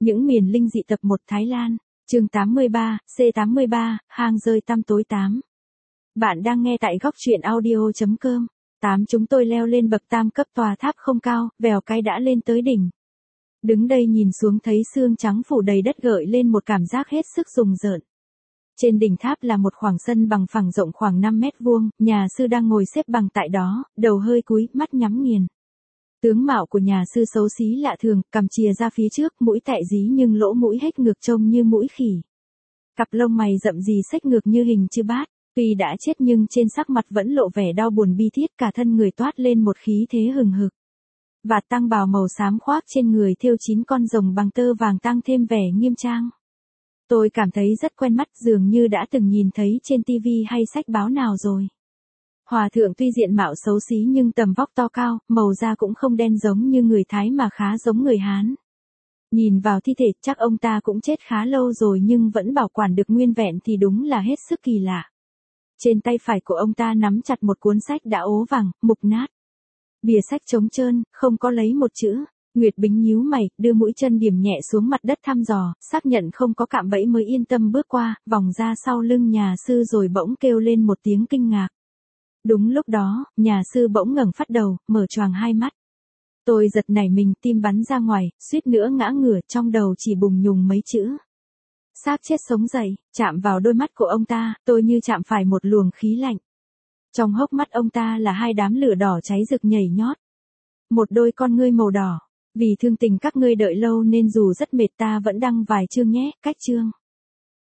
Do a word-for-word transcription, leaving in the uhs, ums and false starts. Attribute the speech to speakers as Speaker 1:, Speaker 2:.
Speaker 1: Những miền linh dị tập một Thái Lan, chương tám mươi ba, C tám mươi ba, hang rơi tăm tối tám. Bạn đang nghe tại góc truyện audio chấm com. tám Chúng tôi leo lên bậc tam cấp tòa tháp không cao, vèo cái đã lên tới đỉnh. Đứng đây nhìn xuống thấy sương trắng phủ đầy đất gợi lên một cảm giác hết sức rùng rợn. Trên đỉnh tháp là một khoảng sân bằng phẳng rộng khoảng năm mét vuông, nhà sư đang ngồi xếp bằng tại đó, đầu hơi cúi, mắt nhắm nghiền. Tướng mạo của nhà sư xấu xí lạ thường, cằm chìa ra phía trước, mũi tẹ dí nhưng lỗ mũi hết ngược trông như mũi khỉ. Cặp lông mày rậm rì xếch ngược như hình chữ bát, tuy đã chết nhưng trên sắc mặt vẫn lộ vẻ đau buồn bi thiết, cả thân người toát lên một khí thế hừng hực. Vạt tang bào màu xám khoác trên người thêu chín con rồng bằng tơ vàng tăng thêm vẻ nghiêm trang. Tôi cảm thấy rất quen mắt, dường như đã từng nhìn thấy trên tivi hay sách báo nào rồi. Hòa thượng tuy diện mạo xấu xí nhưng tầm vóc to cao, màu da cũng không đen giống như người Thái mà khá giống người Hán. Nhìn vào thi thể chắc ông ta cũng chết khá lâu rồi nhưng vẫn bảo quản được nguyên vẹn thì đúng là hết sức kỳ lạ. Trên tay phải của ông ta nắm chặt một cuốn sách đã ố vàng, mục nát. Bìa sách trống trơn, không có lấy một chữ. Nguyệt Bính nhíu mày, đưa mũi chân điểm nhẹ xuống mặt đất thăm dò, xác nhận không có cạm bẫy mới yên tâm bước qua, vòng ra sau lưng nhà sư rồi bỗng kêu lên một tiếng kinh ngạc. Đúng lúc đó, nhà sư bỗng ngẩng phát đầu, mở choàng hai mắt. Tôi giật nảy mình, tim bắn ra ngoài, suýt nữa ngã ngửa, trong đầu chỉ bùng nhùng mấy chữ. Xác chết sống dậy, chạm vào đôi mắt của ông ta, tôi như chạm phải một luồng khí lạnh. Trong hốc mắt ông ta là hai đám lửa đỏ cháy rực nhảy nhót. Một đôi con ngươi màu đỏ. Vì thương tình các ngươi đợi lâu nên dù rất mệt ta vẫn đăng vài chương nhé, cách chương.